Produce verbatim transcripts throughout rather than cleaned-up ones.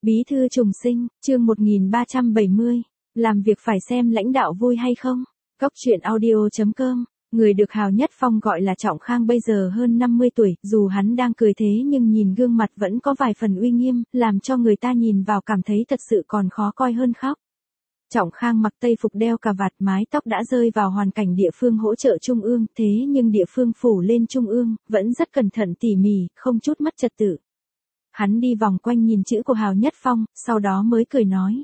Bí thư trùng sinh, chương một nghìn ba trăm bảy mươi. Làm việc phải xem lãnh đạo vui hay không? Cốc truyện audio chấm com. Người được Hào Nhất Phong gọi là Trọng Khang bây giờ hơn năm mươi tuổi, dù hắn đang cười thế nhưng nhìn gương mặt vẫn có vài phần uy nghiêm, làm cho người ta nhìn vào cảm thấy thật sự còn khó coi hơn khóc. Trọng Khang mặc tây phục đeo cà vạt, mái tóc đã rơi vào hoàn cảnh địa phương hỗ trợ trung ương, thế nhưng địa phương phủ lên trung ương, vẫn rất cẩn thận tỉ mỉ, không chút mất trật tự. Hắn đi vòng quanh nhìn chữ của Hào Nhất Phong, sau đó mới cười nói.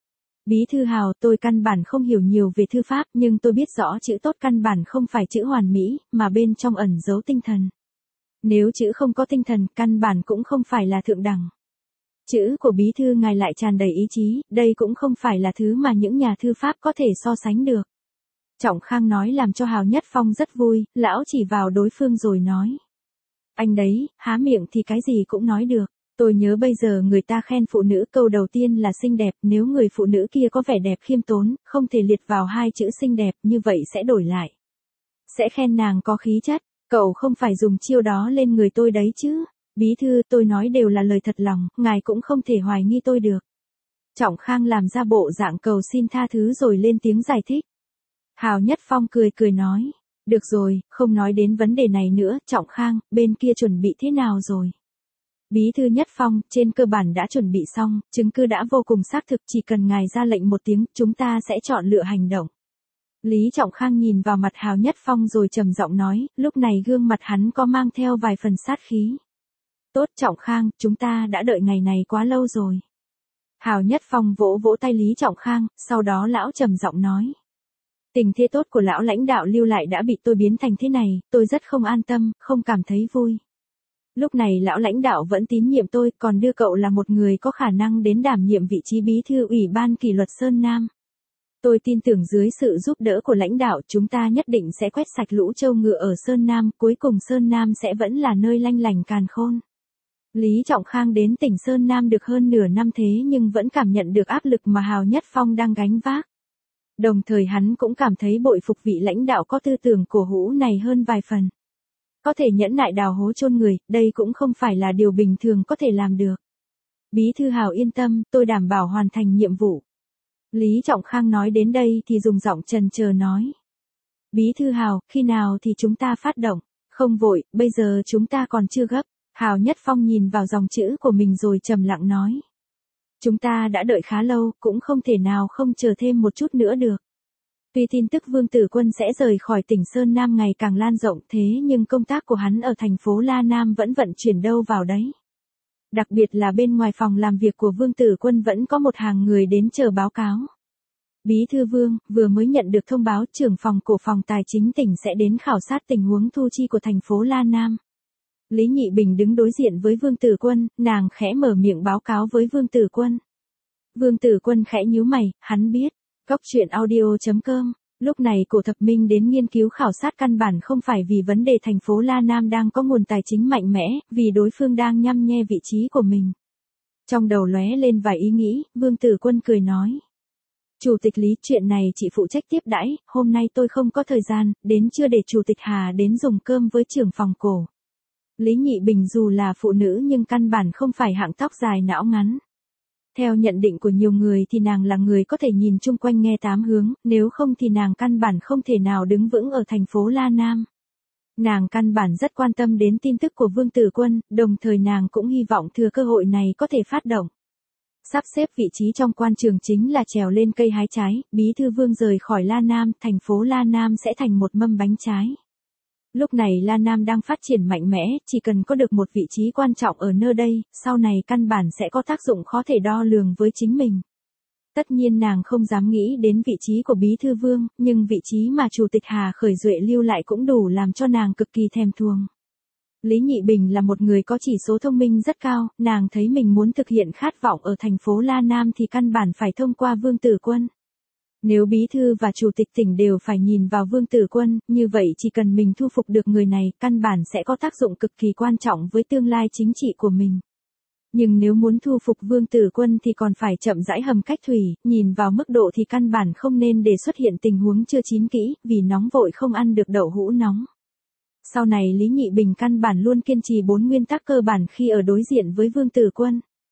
Bí thư Hào, tôi căn bản không hiểu nhiều về thư pháp, nhưng tôi biết rõ chữ tốt căn bản không phải chữ hoàn mỹ, mà bên trong ẩn giấu tinh thần. Nếu chữ không có tinh thần, căn bản cũng không phải là thượng đẳng. Chữ của bí thư ngài lại tràn đầy ý chí, đây cũng không phải là thứ mà những nhà thư pháp có thể so sánh được. Trọng Khang nói làm cho Hào Nhất Phong rất vui, lão chỉ vào đối phương rồi nói. Anh đấy, há miệng thì cái gì cũng nói được. Tôi nhớ bây giờ người ta khen phụ nữ câu đầu tiên là xinh đẹp, nếu người phụ nữ kia có vẻ đẹp khiêm tốn, không thể liệt vào hai chữ xinh đẹp, như vậy sẽ đổi lại. Sẽ khen nàng có khí chất, cậu không phải dùng chiêu đó lên người tôi đấy chứ. Bí thư, tôi nói đều là lời thật lòng, ngài cũng không thể hoài nghi tôi được. Trọng Khang làm ra bộ dạng cầu xin tha thứ rồi lên tiếng giải thích. Hào Nhất Phong cười cười nói, được rồi, không nói đến vấn đề này nữa. Trọng Khang, bên kia chuẩn bị thế nào rồi? Bí thư Nhất Phong, trên cơ bản đã chuẩn bị xong, chứng cứ đã vô cùng xác thực, chỉ cần ngài ra lệnh một tiếng, chúng ta sẽ chọn lựa hành động. Lý Trọng Khang nhìn vào mặt Hào Nhất Phong rồi trầm giọng nói, lúc này gương mặt hắn có mang theo vài phần sát khí. Tốt Trọng Khang, chúng ta đã đợi ngày này quá lâu rồi. Hào Nhất Phong vỗ vỗ tay Lý Trọng Khang, sau đó lão trầm giọng nói. Tình thế tốt của lão lãnh đạo lưu lại đã bị tôi biến thành thế này, tôi rất không an tâm, không cảm thấy vui. Lúc này lão lãnh đạo vẫn tín nhiệm tôi, còn đưa cậu là một người có khả năng đến đảm nhiệm vị trí bí thư ủy ban kỷ luật Sơn Nam. Tôi tin tưởng dưới sự giúp đỡ của lãnh đạo chúng ta nhất định sẽ quét sạch lũ trâu ngựa ở Sơn Nam, cuối cùng Sơn Nam sẽ vẫn là nơi lanh lành càn khôn. Lý Trọng Khang đến tỉnh Sơn Nam được hơn nửa năm thế nhưng vẫn cảm nhận được áp lực mà Hào Nhất Phong đang gánh vác. Đồng thời hắn cũng cảm thấy bội phục vị lãnh đạo có tư tưởng cổ hủ này hơn vài phần. Có thể nhẫn nại đào hố chôn người, đây cũng không phải là điều bình thường có thể làm được. Bí thư Hào yên tâm, tôi đảm bảo hoàn thành nhiệm vụ. Lý Trọng Khang nói đến đây thì dùng giọng trần chờ nói. Bí thư Hào, khi nào thì chúng ta phát động? Không vội, bây giờ chúng ta còn chưa gấp. Hào Nhất Phong nhìn vào dòng chữ của mình rồi trầm lặng nói. Chúng ta đã đợi khá lâu, cũng không thể nào không chờ thêm một chút nữa được. Tuy tin tức Vương Tử Quân sẽ rời khỏi tỉnh Sơn Nam ngày càng lan rộng thế nhưng công tác của hắn ở thành phố La Nam vẫn vận chuyển đâu vào đấy. Đặc biệt là bên ngoài phòng làm việc của Vương Tử Quân vẫn có một hàng người đến chờ báo cáo. Bí thư Vương, vừa mới nhận được thông báo trưởng phòng của phòng tài chính tỉnh sẽ đến khảo sát tình huống thu chi của thành phố La Nam. Lý Nhị Bình đứng đối diện với Vương Tử Quân, nàng khẽ mở miệng báo cáo với Vương Tử Quân. Vương Tử Quân khẽ nhíu mày, hắn biết. Cốc truyện audio chấm com. Lúc này Cổ Thập Minh đến nghiên cứu khảo sát căn bản không phải vì vấn đề thành phố La Nam đang có nguồn tài chính mạnh mẽ, vì đối phương đang nhăm nhe vị trí của mình. Trong đầu lóe lên vài ý nghĩ, Vương Tử Quân cười nói. Chủ tịch Lý, chuyện này chị phụ trách tiếp đãi, hôm nay tôi không có thời gian, đến trưa để Chủ tịch Hà đến dùng cơm với trưởng phòng Cổ. Lý Nhị Bình dù là phụ nữ nhưng căn bản không phải hạng tóc dài não ngắn. Theo nhận định của nhiều người thì nàng là người có thể nhìn chung quanh nghe tám hướng, nếu không thì nàng căn bản không thể nào đứng vững ở thành phố La Nam. Nàng căn bản rất quan tâm đến tin tức của Vương Tử Quân, đồng thời nàng cũng hy vọng thừa cơ hội này có thể phát động. Sắp xếp vị trí trong quan trường chính là trèo lên cây hái trái, bí thư Vương rời khỏi La Nam, thành phố La Nam sẽ thành một mâm bánh trái. Lúc này La Nam đang phát triển mạnh mẽ, chỉ cần có được một vị trí quan trọng ở nơi đây, sau này căn bản sẽ có tác dụng khó thể đo lường với chính mình. Tất nhiên nàng không dám nghĩ đến vị trí của Bí thư Vương, nhưng vị trí mà Chủ tịch Hà Khởi Duệ lưu lại cũng đủ làm cho nàng cực kỳ thèm thuồng. Lý Nhị Bình là một người có chỉ số thông minh rất cao, nàng thấy mình muốn thực hiện khát vọng ở thành phố La Nam thì căn bản phải thông qua Vương Tử Quân. Nếu bí thư và chủ tịch tỉnh đều phải nhìn vào Vương Tử Quân, như vậy chỉ cần mình thu phục được người này, căn bản sẽ có tác dụng cực kỳ quan trọng với tương lai chính trị của mình. Nhưng nếu muốn thu phục Vương Tử Quân thì còn phải chậm rãi hầm cách thủy, nhìn vào mức độ thì căn bản không nên để xuất hiện tình huống chưa chín kỹ, vì nóng vội không ăn được đậu hũ nóng. Sau này Lý Nhị Bình căn bản luôn kiên trì bốn nguyên tắc cơ bản khi ở đối diện với Vương Tử Quân.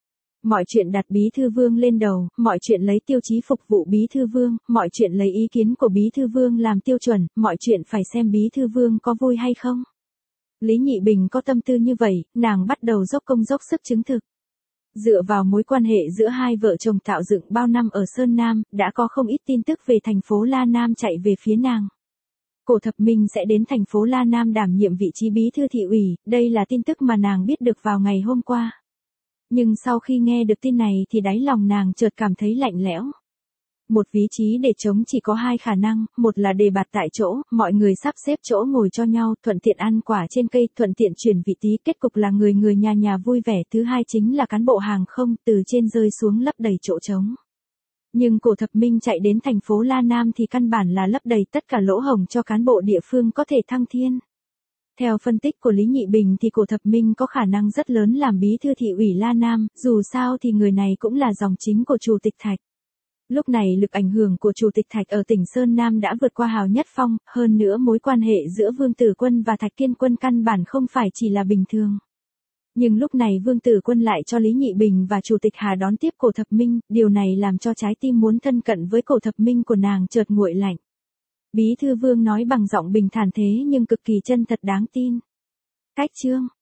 Mọi chuyện đặt Bí Thư Vương lên đầu, mọi chuyện lấy tiêu chí phục vụ Bí Thư Vương, mọi chuyện lấy ý kiến của Bí Thư Vương làm tiêu chuẩn, mọi chuyện phải xem Bí Thư Vương có vui hay không. Lý Nhị Bình có tâm tư như vậy, nàng bắt đầu dốc công dốc sức chứng thực. Dựa vào mối quan hệ giữa hai vợ chồng tạo dựng bao năm ở Sơn Nam, đã có không ít tin tức về thành phố La Nam chạy về phía nàng. Cổ Thập Minh sẽ đến thành phố La Nam đảm nhiệm vị trí bí thư thị ủy, đây là tin tức mà nàng biết được vào ngày hôm qua. Nhưng sau khi nghe được tin này thì đáy lòng nàng chợt cảm thấy lạnh lẽo. Một vị trí để trống chỉ có hai khả năng, một là đề bạt tại chỗ, mọi người sắp xếp chỗ ngồi cho nhau, thuận tiện ăn quả trên cây, thuận tiện chuyển vị trí, kết cục là người người nhà nhà vui vẻ. Thứ hai chính là cán bộ hàng không, từ trên rơi xuống lấp đầy chỗ trống. Nhưng Cổ Thập Minh chạy đến thành phố La Nam thì căn bản là lấp đầy tất cả lỗ hổng cho cán bộ địa phương có thể thăng thiên. Theo phân tích của Lý Nhị Bình thì Cổ Thập Minh có khả năng rất lớn làm bí thư thị ủy La Nam, dù sao thì người này cũng là dòng chính của Chủ tịch Thạch. Lúc này lực ảnh hưởng của Chủ tịch Thạch ở tỉnh Sơn Nam đã vượt qua Hào Nhất Phong, hơn nữa mối quan hệ giữa Vương Tử Quân và Thạch Kiên Quân căn bản không phải chỉ là bình thường. Nhưng lúc này Vương Tử Quân lại cho Lý Nhị Bình và Chủ tịch Hà đón tiếp Cổ Thập Minh, điều này làm cho trái tim muốn thân cận với Cổ Thập Minh của nàng chợt nguội lạnh. Bí thư Vương nói bằng giọng bình thản thế nhưng cực kỳ chân thật đáng tin. Cách chương